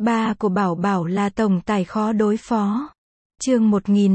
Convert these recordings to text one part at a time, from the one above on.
Ba của Bảo Bảo là tổng tài khó đối phó. Chương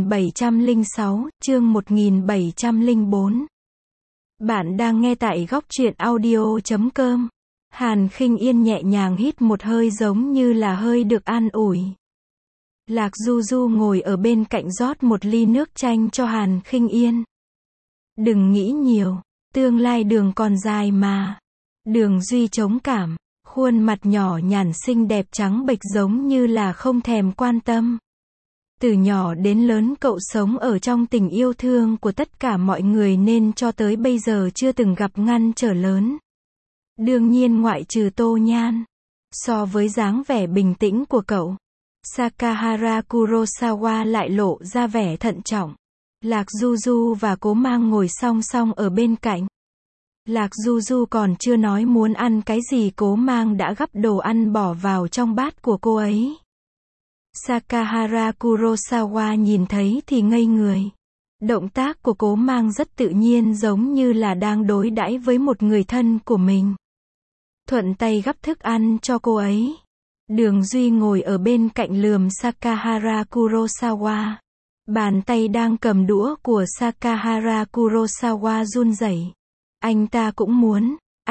1706, chương 1704. Bạn đang nghe tại góc truyện audio.com. Hàn Khinh Yên nhẹ nhàng hít một hơi giống như là hơi được an ủi. Lạc Du Du ngồi ở bên cạnh rót một ly nước chanh cho Hàn Khinh Yên. Đừng nghĩ nhiều, tương lai đường còn dài mà. Đường Duy chống cảm, khuôn mặt nhỏ nhắn xinh đẹp trắng bệch giống như là không thèm quan tâm. Từ nhỏ đến lớn cậu sống ở trong tình yêu thương của tất cả mọi người nên cho tới bây giờ chưa từng gặp ngăn trở lớn. Đương nhiên ngoại trừ Tô Nhan. So với dáng vẻ bình tĩnh của cậu, Sakahara Kurosawa lại lộ ra vẻ thận trọng. Lạc Du Du và Cố Mang ngồi song song ở bên cạnh. Lạc Du Du còn chưa nói muốn ăn cái gì, Cố Mang đã gắp đồ ăn bỏ vào trong bát của cô ấy. Sakahara Kurosawa nhìn thấy thì ngây người. Động tác của Cố Mang rất tự nhiên, giống như là đang đối đãi với một người thân của mình. Thuận tay gắp thức ăn cho cô ấy. Đường Duy ngồi ở bên cạnh lườm Sakahara Kurosawa. Bàn tay đang cầm đũa của Sakahara Kurosawa run rẩy. Anh ta cũng muốn,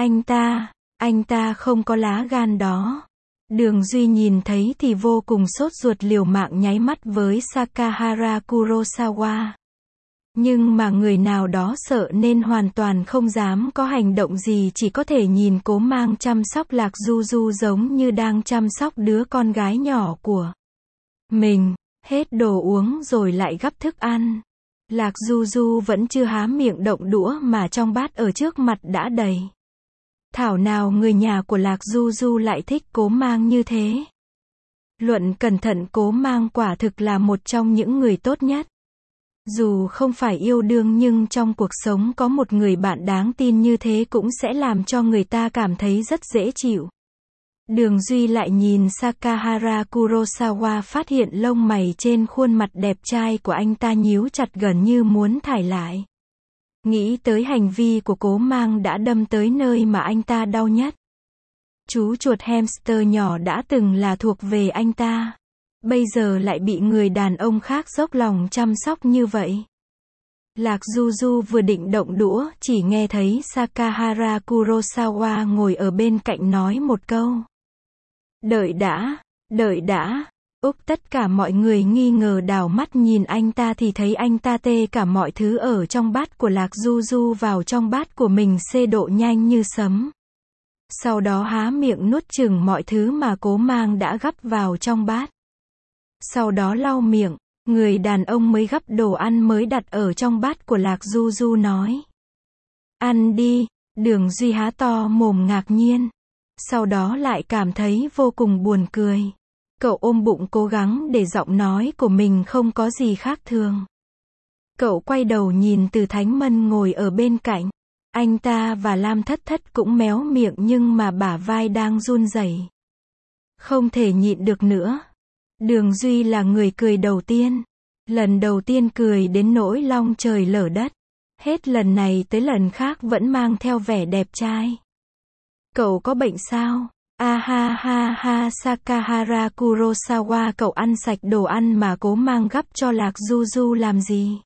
anh ta không có lá gan đó. Đường Duy nhìn thấy thì vô cùng sốt ruột, liều mạng nháy mắt với Sakahara Kurosawa. Nhưng mà người nào đó sợ nên hoàn toàn không dám có hành động gì, chỉ có thể nhìn Cố Mang chăm sóc Lạc Du Du giống như đang chăm sóc đứa con gái nhỏ của mình. Hết đồ uống rồi lại gắp thức ăn. Lạc Du Du vẫn chưa há miệng động đũa mà trong bát ở trước mặt đã đầy. Thảo nào người nhà của Lạc Du Du lại thích Cố Mang như thế. Luận cẩn thận, Cố Mang quả thực là một trong những người tốt nhất. Dù không phải yêu đương nhưng trong cuộc sống có một người bạn đáng tin như thế cũng sẽ làm cho người ta cảm thấy rất dễ chịu. Đường Duy lại nhìn Sakahara Kurosawa, phát hiện lông mày trên khuôn mặt đẹp trai của anh ta nhíu chặt gần như muốn thải lại. Nghĩ tới hành vi của Cố Mang đã đâm tới nơi mà anh ta đau nhất. Chú chuột hamster nhỏ đã từng là thuộc về anh ta. Bây giờ lại bị người đàn ông khác dốc lòng chăm sóc như vậy. Lạc Du Du vừa định động đũa, chỉ nghe thấy Sakahara Kurosawa ngồi ở bên cạnh nói một câu. Đợi đã. Tất cả mọi người nghi ngờ đảo mắt nhìn anh ta thì thấy anh ta tê cả mọi thứ ở trong bát của Lạc Du Du vào trong bát của mình xê độ nhanh như sấm. Sau đó há miệng nuốt chửng mọi thứ mà Cố Mang đã gắp vào trong bát. Sau đó lau miệng, người đàn ông mới gắp đồ ăn mới đặt ở trong bát của Lạc Du Du nói. Ăn đi. Đường Duy há to mồm ngạc nhiên. Sau đó lại cảm thấy vô cùng buồn cười. Cậu ôm bụng cố gắng để giọng nói của mình không có gì khác thường. Cậu quay đầu nhìn Từ Thánh Mân ngồi ở bên cạnh. Anh ta và Lam Thất Thất cũng méo miệng nhưng mà bả vai đang run rẩy. Không thể nhịn được nữa. Đường Duy là người cười đầu tiên. Lần đầu tiên cười đến nỗi long trời lở đất. Hết lần này tới lần khác vẫn mang theo vẻ đẹp trai. Cậu có bệnh sao? Ha, Sakahara Kurosawa, cậu ăn sạch đồ ăn mà Cố Mang gắp cho Lạc Du Du làm gì?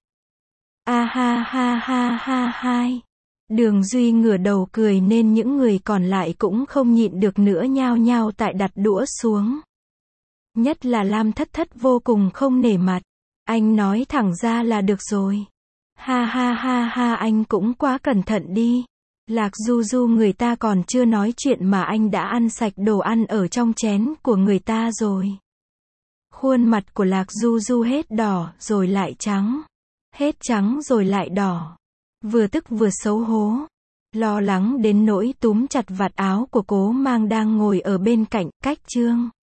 Ha. Đường Duy ngửa đầu cười nên những người còn lại cũng không nhịn được nữa, nhao nhao tại đặt đũa xuống. Nhất là Lam Thất Thất vô cùng không nể mặt. Anh nói thẳng ra là được rồi. Ha, anh cũng quá cẩn thận đi. Lạc Du Du, người ta còn chưa nói chuyện mà anh đã ăn sạch đồ ăn ở trong chén của người ta rồi. Khuôn mặt của Lạc Du Du hết đỏ rồi lại trắng. Hết trắng rồi lại đỏ. Vừa tức vừa xấu hổ. Lo lắng đến nỗi túm chặt vạt áo của Cố Mang đang ngồi ở bên cạnh, cách chương.